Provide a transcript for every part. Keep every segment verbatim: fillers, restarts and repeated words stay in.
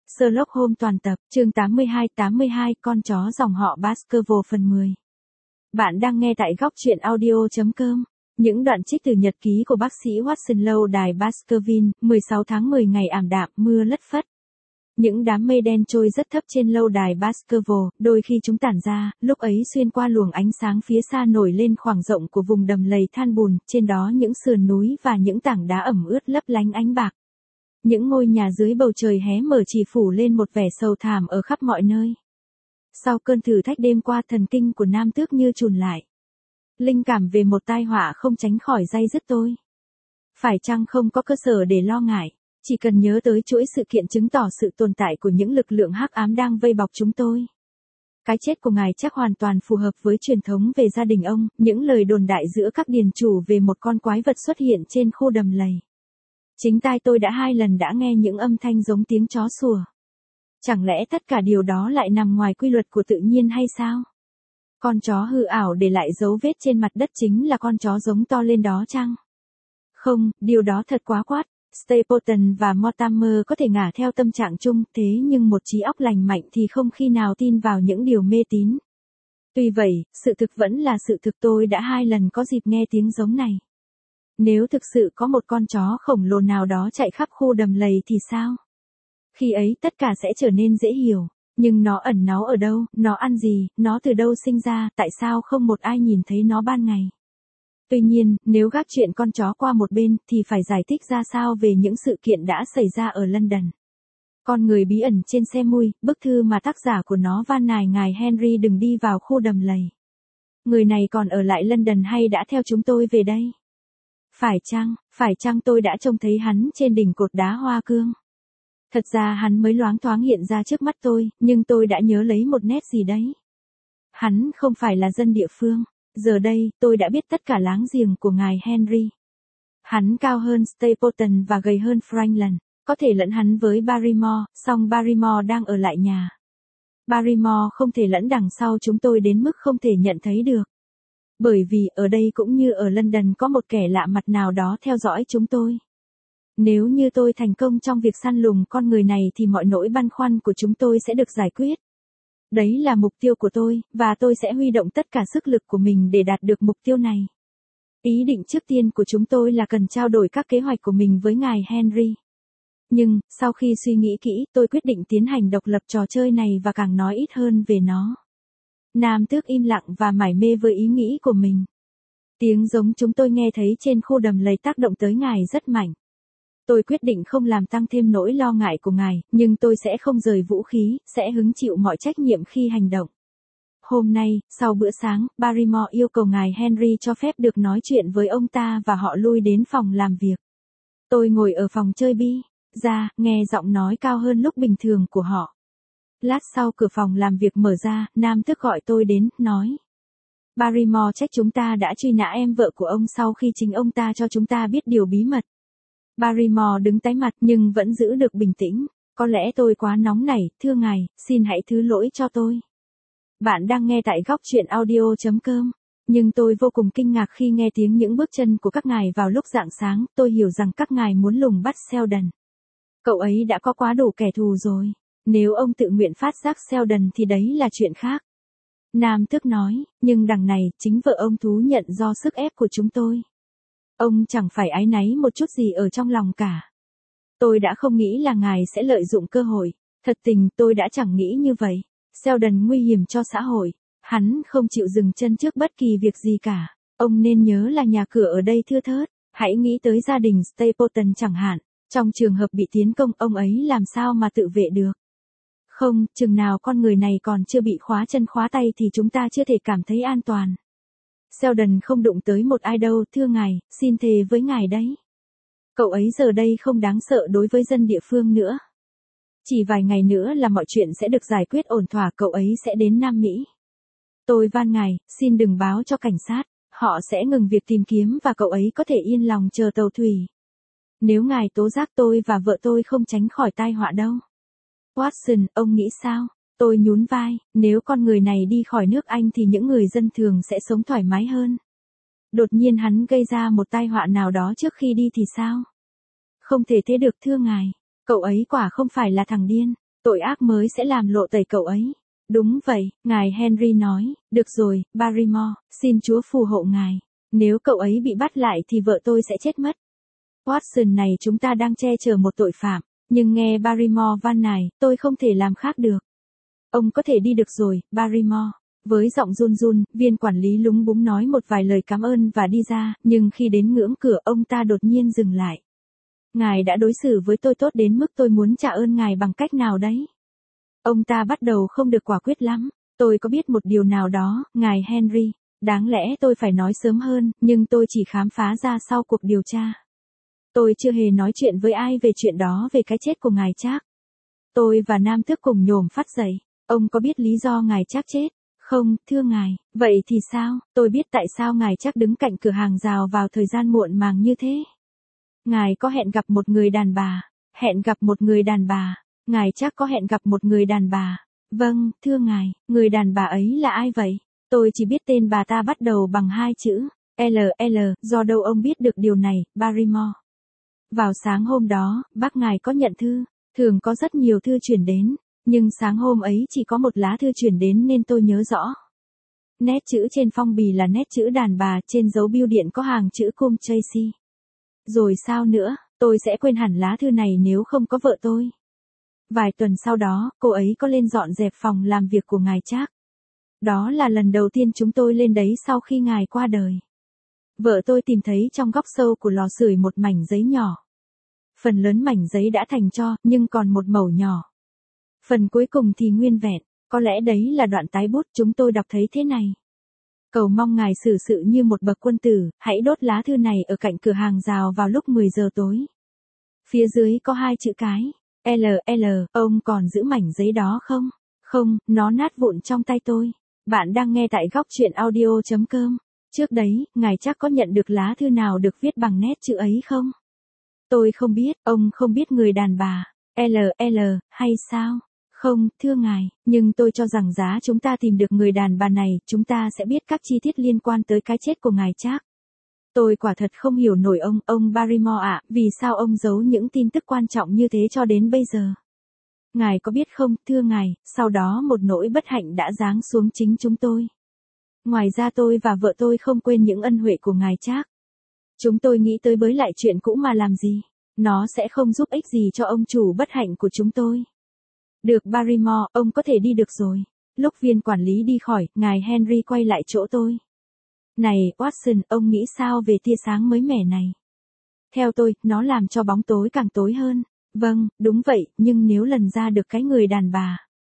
Sherlock Holmes toàn tập, chương tám mươi hai tám mươi hai, con chó dòng họ Baskerville phần mười. Bạn đang nghe tại góc truyện audio chấm com. Những đoạn trích từ nhật ký của bác sĩ Watson lâu đài Baskerville, mười sáu tháng mười ngày ảm đạm, mưa lất phất. Những đám mây đen trôi rất thấp trên lâu đài Baskerville, đôi khi chúng tản ra, lúc ấy xuyên qua luồng ánh sáng phía xa nổi lên khoảng rộng của vùng đầm lầy than bùn, trên đó những sườn núi và những tảng đá ẩm ướt lấp lánh ánh bạc. Những ngôi nhà dưới bầu trời hé mở chỉ phủ lên một vẻ sầu thảm ở khắp mọi nơi. Sau cơn thử thách đêm qua, thần kinh của Nam Tước như chùn lại. Linh cảm về một tai họa không tránh khỏi day dứt tôi. Phải chăng không có cơ sở để lo ngại, chỉ cần nhớ tới chuỗi sự kiện chứng tỏ sự tồn tại của những lực lượng hắc ám đang vây bọc chúng tôi. Cái chết của ngài chắc hoàn toàn phù hợp với truyền thống về gia đình ông, những lời đồn đại giữa các điền chủ về một con quái vật xuất hiện trên khu đầm lầy. Chính tai tôi đã hai lần đã nghe những âm thanh giống tiếng chó sủa. Chẳng lẽ tất cả điều đó lại nằm ngoài quy luật của tự nhiên hay sao? Con chó hư ảo để lại dấu vết trên mặt đất chính là con chó giống to lên đó chăng? Không, điều đó thật quá quát. Stapleton và Mortimer có thể ngả theo tâm trạng chung, thế nhưng một trí óc lành mạnh thì không khi nào tin vào những điều mê tín. Tuy vậy, sự thực vẫn là sự thực, tôi đã hai lần có dịp nghe tiếng giống này. Nếu thực sự có một con chó khổng lồ nào đó chạy khắp khu đầm lầy thì sao? Khi ấy tất cả sẽ trở nên dễ hiểu, nhưng nó ẩn náu ở đâu, nó ăn gì, nó từ đâu sinh ra, tại sao không một ai nhìn thấy nó ban ngày? Tuy nhiên, nếu gác chuyện con chó qua một bên, thì phải giải thích ra sao về những sự kiện đã xảy ra ở London. Con người bí ẩn trên xe mui, bức thư mà tác giả của nó van nài ngài Henry đừng đi vào khu đầm lầy. Người này còn ở lại London hay đã theo chúng tôi về đây? Phải chăng, phải chăng tôi đã trông thấy hắn trên đỉnh cột đá hoa cương? Thật ra hắn mới loáng thoáng hiện ra trước mắt tôi, nhưng tôi đã nhớ lấy một nét gì đấy. Hắn không phải là dân địa phương. Giờ đây, tôi đã biết tất cả láng giềng của ngài Henry. Hắn cao hơn Stapleton và gầy hơn Franklin, có thể lẫn hắn với Barrymore, song Barrymore đang ở lại nhà. Barrymore không thể lẫn đằng sau chúng tôi đến mức không thể nhận thấy được. Bởi vì ở đây cũng như ở London có một kẻ lạ mặt nào đó theo dõi chúng tôi. Nếu như tôi thành công trong việc săn lùng con người này thì mọi nỗi băn khoăn của chúng tôi sẽ được giải quyết. Đấy là mục tiêu của tôi, và tôi sẽ huy động tất cả sức lực của mình để đạt được mục tiêu này. Ý định trước tiên của chúng tôi là cần trao đổi các kế hoạch của mình với ngài Henry. Nhưng, sau khi suy nghĩ kỹ, tôi quyết định tiến hành độc lập trò chơi này và càng nói ít hơn về nó. Nam Tước im lặng và mải mê với ý nghĩ của mình. Tiếng giống chúng tôi nghe thấy trên khu đầm lầy tác động tới ngài rất mạnh. Tôi quyết định không làm tăng thêm nỗi lo ngại của ngài, nhưng tôi sẽ không rời vũ khí, sẽ hứng chịu mọi trách nhiệm khi hành động. Hôm nay, sau bữa sáng, Barrymore yêu cầu ngài Henry cho phép được nói chuyện với ông ta và họ lui đến phòng làm việc. Tôi ngồi ở phòng chơi bi, ra, nghe giọng nói cao hơn lúc bình thường của họ. Lát sau cửa phòng làm việc mở ra, Nam Tước gọi tôi đến, nói. Barrymore trách chúng ta đã truy nã em vợ của ông sau khi chính ông ta cho chúng ta biết điều bí mật. Barrymore đứng tái mặt nhưng vẫn giữ được bình tĩnh. Có lẽ tôi quá nóng nảy, thưa ngài, xin hãy thứ lỗi cho tôi. Bạn đang nghe tại góc truyện audio chấm com. Nhưng tôi vô cùng kinh ngạc khi nghe tiếng những bước chân của các ngài vào lúc rạng sáng, tôi hiểu rằng các ngài muốn lùng bắt Sheldon. Cậu ấy đã có quá đủ kẻ thù rồi. Nếu ông tự nguyện phát giác Sheldon thì đấy là chuyện khác. Nam Tước nói, nhưng đằng này, chính vợ ông thú nhận do sức ép của chúng tôi. Ông chẳng phải áy náy một chút gì ở trong lòng cả. Tôi đã không nghĩ là ngài sẽ lợi dụng cơ hội. Thật tình tôi đã chẳng nghĩ như vậy. Sheldon nguy hiểm cho xã hội. Hắn không chịu dừng chân trước bất kỳ việc gì cả. Ông nên nhớ là nhà cửa ở đây thưa thớt. Hãy nghĩ tới gia đình Stapleton chẳng hạn. Trong trường hợp bị tiến công, ông ấy làm sao mà tự vệ được? Không, chừng nào con người này còn chưa bị khóa chân khóa tay thì chúng ta chưa thể cảm thấy an toàn. Sheldon không đụng tới một ai đâu, thưa ngài, xin thề với ngài đấy. Cậu ấy giờ đây không đáng sợ đối với dân địa phương nữa. Chỉ vài ngày nữa là mọi chuyện sẽ được giải quyết ổn thỏa, cậu ấy sẽ đến Nam Mỹ. Tôi van ngài, xin đừng báo cho cảnh sát, họ sẽ ngừng việc tìm kiếm và cậu ấy có thể yên lòng chờ tàu thủy. Nếu ngài tố giác tôi và vợ tôi không tránh khỏi tai họa đâu. Watson, ông nghĩ sao? Tôi nhún vai, nếu con người này đi khỏi nước Anh thì những người dân thường sẽ sống thoải mái hơn. Đột nhiên hắn gây ra một tai họa nào đó trước khi đi thì sao? Không thể thế được thưa ngài, cậu ấy quả không phải là thằng điên. Tội ác mới sẽ làm lộ tẩy cậu ấy. Đúng vậy, ngài Henry nói, được rồi, Barrymore, xin Chúa phù hộ ngài. Nếu cậu ấy bị bắt lại thì vợ tôi sẽ chết mất. Watson này chúng ta đang che chở một tội phạm, nhưng nghe Barrymore van nài, tôi không thể làm khác được. Ông có thể đi được rồi, Barrymore. Với giọng run run, viên quản lý lúng búng nói một vài lời cảm ơn và đi ra, nhưng khi đến ngưỡng cửa ông ta đột nhiên dừng lại. Ngài đã đối xử với tôi tốt đến mức tôi muốn trả ơn ngài bằng cách nào đấy. Ông ta bắt đầu không được quả quyết lắm. Tôi có biết một điều nào đó, ngài Henry. Đáng lẽ tôi phải nói sớm hơn, nhưng tôi chỉ khám phá ra sau cuộc điều tra. Tôi chưa hề nói chuyện với ai về chuyện đó, về cái chết của ngài Trác. Tôi và Nam Tước cùng nhổm phát dậy. Ông có biết lý do ngài Trác chết? Không, thưa ngài. Vậy thì sao? Tôi biết tại sao ngài Trác đứng cạnh cửa hàng rào vào thời gian muộn màng như thế. Ngài có hẹn gặp một người đàn bà. Hẹn gặp một người đàn bà. Ngài Trác có hẹn gặp một người đàn bà. Vâng, thưa ngài, người đàn bà ấy là ai vậy? Tôi chỉ biết tên bà ta bắt đầu bằng hai chữ L L, do đâu ông biết được điều này, Barrymore? Vào sáng hôm đó, bác ngài có nhận thư, thường có rất nhiều thư chuyển đến, nhưng sáng hôm ấy chỉ có một lá thư chuyển đến nên tôi nhớ rõ. Nét chữ trên phong bì là nét chữ đàn bà, trên dấu bưu điện có hàng chữ Cum Tracy. Rồi sao nữa, tôi sẽ quên hẳn lá thư này nếu không có vợ tôi. Vài tuần sau đó, cô ấy có lên dọn dẹp phòng làm việc của ngài Trác. Đó là lần đầu tiên chúng tôi lên đấy sau khi ngài qua đời. Vợ tôi tìm thấy trong góc sâu của lò sưởi một mảnh giấy nhỏ. Phần lớn mảnh giấy đã thành tro, nhưng còn một mẩu nhỏ. Phần cuối cùng thì nguyên vẹn, có lẽ đấy là đoạn tái bút chúng tôi đọc thấy thế này. Cầu mong ngài xử sự như một bậc quân tử, hãy đốt lá thư này ở cạnh cửa hàng rào vào lúc mười giờ tối. Phía dưới có hai chữ cái, L L, ông còn giữ mảnh giấy đó không? Không, nó nát vụn trong tay tôi. Bạn đang nghe tại góc truyện audio chấm com. Trước đấy, ngài Trác có nhận được lá thư nào được viết bằng nét chữ ấy không? Tôi không biết, ông không biết người đàn bà, L L, hay sao? Không, thưa ngài, nhưng tôi cho rằng giá chúng ta tìm được người đàn bà này, chúng ta sẽ biết các chi tiết liên quan tới cái chết của ngài Trác. Tôi quả thật không hiểu nổi ông, ông Barrymore ạ, vì sao ông giấu những tin tức quan trọng như thế cho đến bây giờ? Ngài có biết không, thưa ngài, sau đó một nỗi bất hạnh đã giáng xuống chính chúng tôi. Ngoài ra tôi và vợ tôi không quên những ân huệ của ngài Trác. Chúng tôi nghĩ tới bới lại chuyện cũ mà làm gì? Nó sẽ không giúp ích gì cho ông chủ bất hạnh của chúng tôi. Được Barrymore, ông có thể đi được rồi. Lúc viên quản lý đi khỏi, ngài Henry quay lại chỗ tôi. Này, Watson, ông nghĩ sao về tia sáng mới mẻ này? Theo tôi, nó làm cho bóng tối càng tối hơn. Vâng, đúng vậy, nhưng nếu lần ra được cái người đàn bà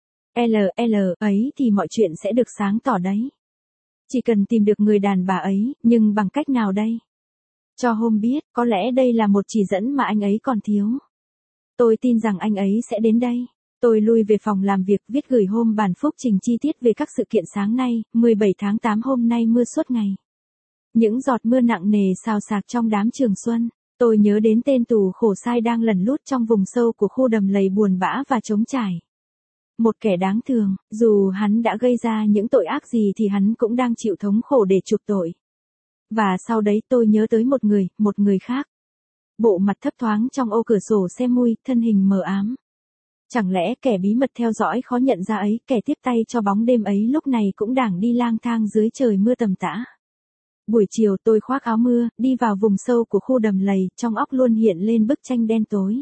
L L ấy thì mọi chuyện sẽ được sáng tỏ đấy. Chỉ cần tìm được người đàn bà ấy, nhưng bằng cách nào đây? Cho Holmes biết, có lẽ đây là một chỉ dẫn mà anh ấy còn thiếu. Tôi tin rằng anh ấy sẽ đến đây. Tôi lui về phòng làm việc, viết gửi Holmes bản phúc trình chi tiết về các sự kiện sáng nay, mười bảy tháng tám hôm nay mưa suốt ngày. Những giọt mưa nặng nề xào xạc trong đám trường xuân. Tôi nhớ đến tên tù khổ sai đang lẩn lút trong vùng sâu của khu đầm lầy buồn bã và trống trải. Một kẻ đáng thương, dù hắn đã gây ra những tội ác gì thì hắn cũng đang chịu thống khổ để chuộc tội. Và sau đấy tôi nhớ tới một người, một người khác. Bộ mặt thấp thoáng trong ô cửa sổ xe mui, thân hình mờ ám. Chẳng lẽ kẻ bí mật theo dõi khó nhận ra ấy, kẻ tiếp tay cho bóng đêm ấy lúc này cũng đang đi lang thang dưới trời mưa tầm tã. Buổi chiều tôi khoác áo mưa, đi vào vùng sâu của khu đầm lầy, trong óc luôn hiện lên bức tranh đen tối.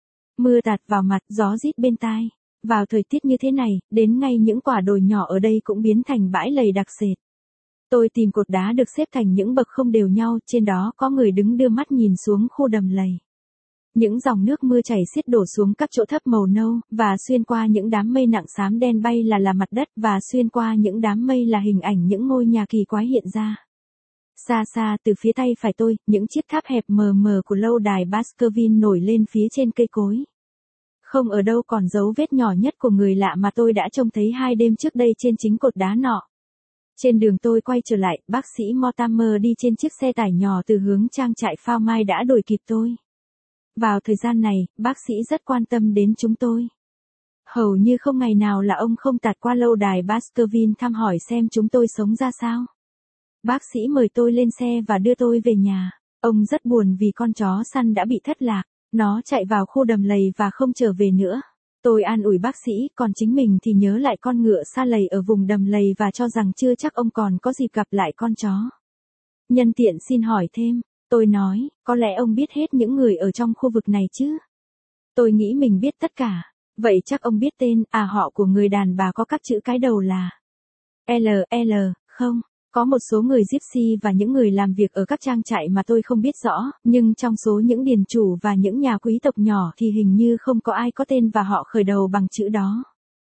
Mưa tạt vào mặt, gió rít bên tai. Vào thời tiết như thế này, đến ngay những quả đồi nhỏ ở đây cũng biến thành bãi lầy đặc sệt. Tôi tìm cột đá được xếp thành những bậc không đều nhau, trên đó có người đứng đưa mắt nhìn xuống khu đầm lầy. Những dòng nước mưa chảy xiết đổ xuống các chỗ thấp màu nâu, và xuyên qua những đám mây nặng xám đen bay là là mặt đất, và xuyên qua những đám mây là hình ảnh những ngôi nhà kỳ quái hiện ra. Xa xa từ phía tay phải tôi, những chiếc tháp hẹp mờ mờ của lâu đài Baskerville nổi lên phía trên cây cối. Không ở đâu còn dấu vết nhỏ nhất của người lạ mà tôi đã trông thấy hai đêm trước đây trên chính cột đá nọ. Trên đường tôi quay trở lại, bác sĩ Mortimer đi trên chiếc xe tải nhỏ từ hướng trang trại Phao Mai đã đuổi kịp tôi. Vào thời gian này, bác sĩ rất quan tâm đến chúng tôi. Hầu như không ngày nào là ông không tạt qua lâu đài Baskerville thăm hỏi xem chúng tôi sống ra sao. Bác sĩ mời tôi lên xe và đưa tôi về nhà. Ông rất buồn vì con chó săn đã bị thất lạc. Nó chạy vào khu đầm lầy và không trở về nữa. Tôi an ủi bác sĩ, còn chính mình thì nhớ lại con ngựa sa lầy ở vùng đầm lầy và cho rằng chưa chắc ông còn có dịp gặp lại con chó. Nhân tiện xin hỏi thêm, tôi nói, có lẽ ông biết hết những người ở trong khu vực này chứ? Tôi nghĩ mình biết tất cả. Vậy chắc ông biết tên, à họ của người đàn bà có các chữ cái đầu là L, L, không? Có một số người Gypsy và những người làm việc ở các trang trại mà tôi không biết rõ, nhưng trong số những điền chủ và những nhà quý tộc nhỏ thì hình như không có ai có tên và họ khởi đầu bằng chữ đó.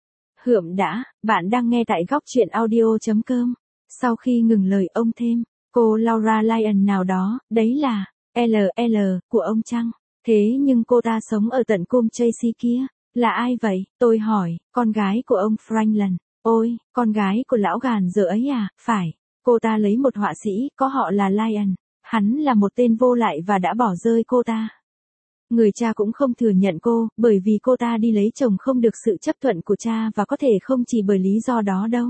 Hượm đã, bạn đang nghe tại góc truyện audio.com. Sau khi ngừng lời ông thêm, cô Laura Lyon nào đó, đấy là L L của ông chăng? Thế nhưng cô ta sống ở tận cung Chelsea kia, là ai vậy? Tôi hỏi, con gái của ông Franklin. Ôi, con gái của lão gàn dở ấy à, phải. Cô ta lấy một họa sĩ, có họ là Lyon. Hắn là một tên vô lại và đã bỏ rơi cô ta. Người cha cũng không thừa nhận cô, bởi vì cô ta đi lấy chồng không được sự chấp thuận của cha và có thể không chỉ bởi lý do đó đâu.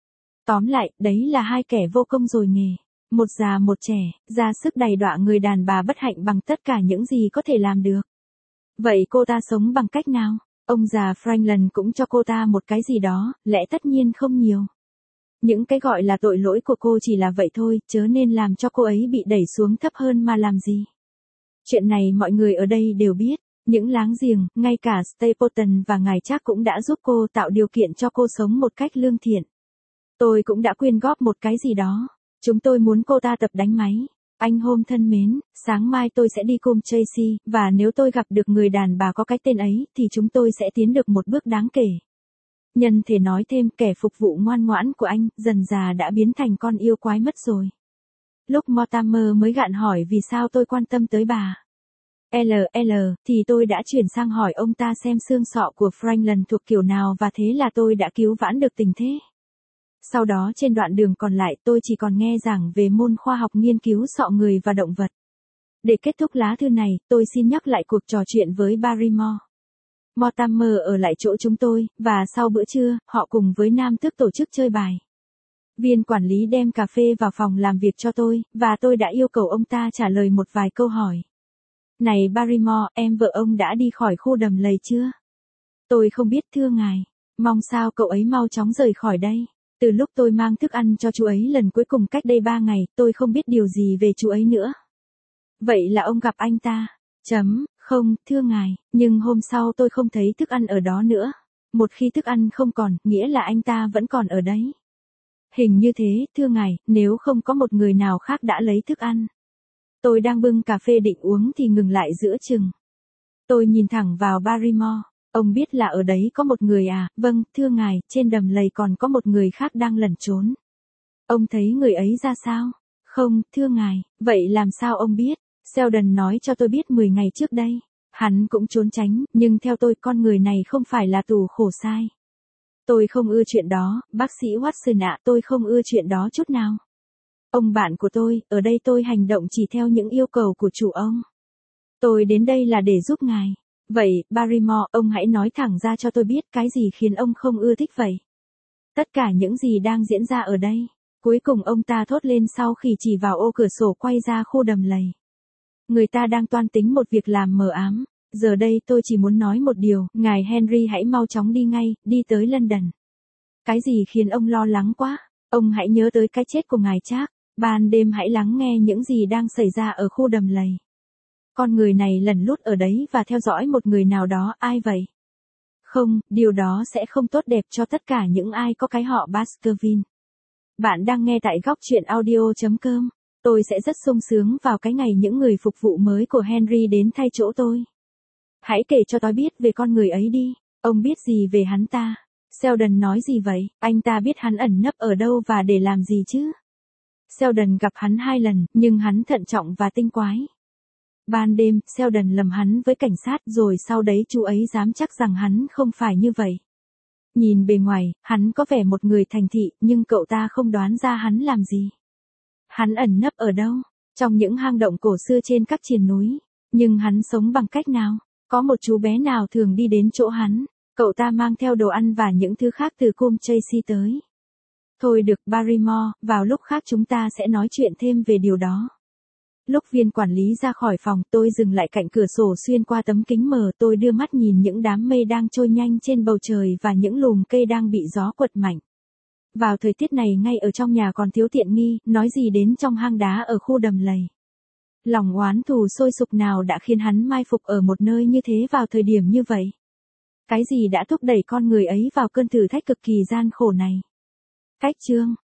Tóm lại, đấy là hai kẻ vô công rồi nghề. Một già một trẻ, ra sức đày đọa người đàn bà bất hạnh bằng tất cả những gì có thể làm được. Vậy cô ta sống bằng cách nào? Ông già Franklin cũng cho cô ta một cái gì đó, lẽ tất nhiên không nhiều. Những cái gọi là tội lỗi của cô chỉ là vậy thôi, chớ nên làm cho cô ấy bị đẩy xuống thấp hơn mà làm gì. Chuyện này mọi người ở đây đều biết, những láng giềng, ngay cả Stapleton và ngài Trác cũng đã giúp cô tạo điều kiện cho cô sống một cách lương thiện. Tôi cũng đã quyên góp một cái gì đó. Chúng tôi muốn cô ta tập đánh máy. Anh Home thân mến, sáng mai tôi sẽ đi cùng Tracy, và nếu tôi gặp được người đàn bà có cái tên ấy, thì chúng tôi sẽ tiến được một bước đáng kể. Nhân thể nói thêm, kẻ phục vụ ngoan ngoãn của anh, dần già đã biến thành con yêu quái mất rồi. Lúc Mortimer mới gạn hỏi vì sao tôi quan tâm tới bà L L, thì tôi đã chuyển sang hỏi ông ta xem xương sọ của Franklin thuộc kiểu nào và thế là tôi đã cứu vãn được tình thế. Sau đó trên đoạn đường còn lại tôi chỉ còn nghe giảng về môn khoa học nghiên cứu sọ người và động vật. Để kết thúc lá thư này, tôi xin nhắc lại cuộc trò chuyện với Barrymore. Mortimer ở lại chỗ chúng tôi, và sau bữa trưa, họ cùng với Nam Tước tổ chức chơi bài. Viên quản lý đem cà phê vào phòng làm việc cho tôi, và tôi đã yêu cầu ông ta trả lời một vài câu hỏi. Này Barrymore, em vợ ông đã đi khỏi khu đầm lầy chưa? Tôi không biết thưa ngài. Mong sao cậu ấy mau chóng rời khỏi đây. Từ lúc tôi mang thức ăn cho chú ấy lần cuối cùng cách đây ba ngày, tôi không biết điều gì về chú ấy nữa. Vậy là ông gặp anh ta? Chấm, không, thưa ngài, nhưng hôm sau tôi không thấy thức ăn ở đó nữa. Một khi thức ăn không còn, nghĩa là anh ta vẫn còn ở đấy. Hình như thế, thưa ngài, nếu không có một người nào khác đã lấy thức ăn. Tôi đang bưng cà phê định uống thì ngừng lại giữa chừng. Tôi nhìn thẳng vào Barrymore. Ông biết là ở đấy có một người à? Vâng, thưa ngài, trên đầm lầy còn có một người khác đang lẩn trốn. Ông thấy người ấy ra sao? Không, thưa ngài, vậy làm sao ông biết? Sheldon nói cho tôi biết mười ngày trước đây. Hắn cũng trốn tránh, nhưng theo tôi con người này không phải là tù khổ sai. Tôi không ưa chuyện đó, bác sĩ Watson ạ, tôi không ưa chuyện đó chút nào. Ông bạn của tôi, ở đây tôi hành động chỉ theo những yêu cầu của chủ ông. Tôi đến đây là để giúp ngài. Vậy, Barrymore, ông hãy nói thẳng ra cho tôi biết cái gì khiến ông không ưa thích vậy. Tất cả những gì đang diễn ra ở đây. Cuối cùng ông ta thốt lên sau khi chỉ vào ô cửa sổ quay ra khu đầm lầy. Người ta đang toan tính một việc làm mờ ám. Giờ đây tôi chỉ muốn nói một điều, ngài Henry hãy mau chóng đi ngay, đi tới London. Cái gì khiến ông lo lắng quá? Ông hãy nhớ tới cái chết của ngài Trác. Ban đêm hãy lắng nghe những gì đang xảy ra ở khu đầm lầy. Con người này lẩn lút ở đấy và theo dõi một người nào đó, ai vậy? Không, điều đó sẽ không tốt đẹp cho tất cả những ai có cái họ Baskerville. Bạn đang nghe tại góc truyện audio.com. Tôi sẽ rất sung sướng vào cái ngày những người phục vụ mới của Henry đến thay chỗ tôi. Hãy kể cho tôi biết về con người ấy đi. Ông biết gì về hắn ta? Sheldon nói gì vậy? Anh ta biết hắn ẩn nấp ở đâu và để làm gì chứ? Sheldon gặp hắn hai lần, nhưng hắn thận trọng và tinh quái. Ban đêm, Sheldon lầm hắn với cảnh sát rồi sau đấy chú ấy dám chắc rằng hắn không phải như vậy. Nhìn bề ngoài, hắn có vẻ một người thành thị, nhưng cậu ta không đoán ra hắn làm gì. Hắn ẩn nấp ở đâu? Trong những hang động cổ xưa trên các triền núi. Nhưng hắn sống bằng cách nào? Có một chú bé nào thường đi đến chỗ hắn? Cậu ta mang theo đồ ăn và những thứ khác từ cung Chelsea tới. Thôi được Barrymore, vào lúc khác chúng ta sẽ nói chuyện thêm về điều đó. Lúc viên quản lý ra khỏi phòng, tôi dừng lại cạnh cửa sổ xuyên qua tấm kính mờ, tôi đưa mắt nhìn những đám mây đang trôi nhanh trên bầu trời và những lùm cây đang bị gió quật mạnh. Vào thời tiết này ngay ở trong nhà còn thiếu tiện nghi, nói gì đến trong hang đá ở khu đầm lầy. Lòng oán thù sôi sục nào đã khiến hắn mai phục ở một nơi như thế vào thời điểm như vậy? Cái gì đã thúc đẩy con người ấy vào cơn thử thách cực kỳ gian khổ này? Cách chương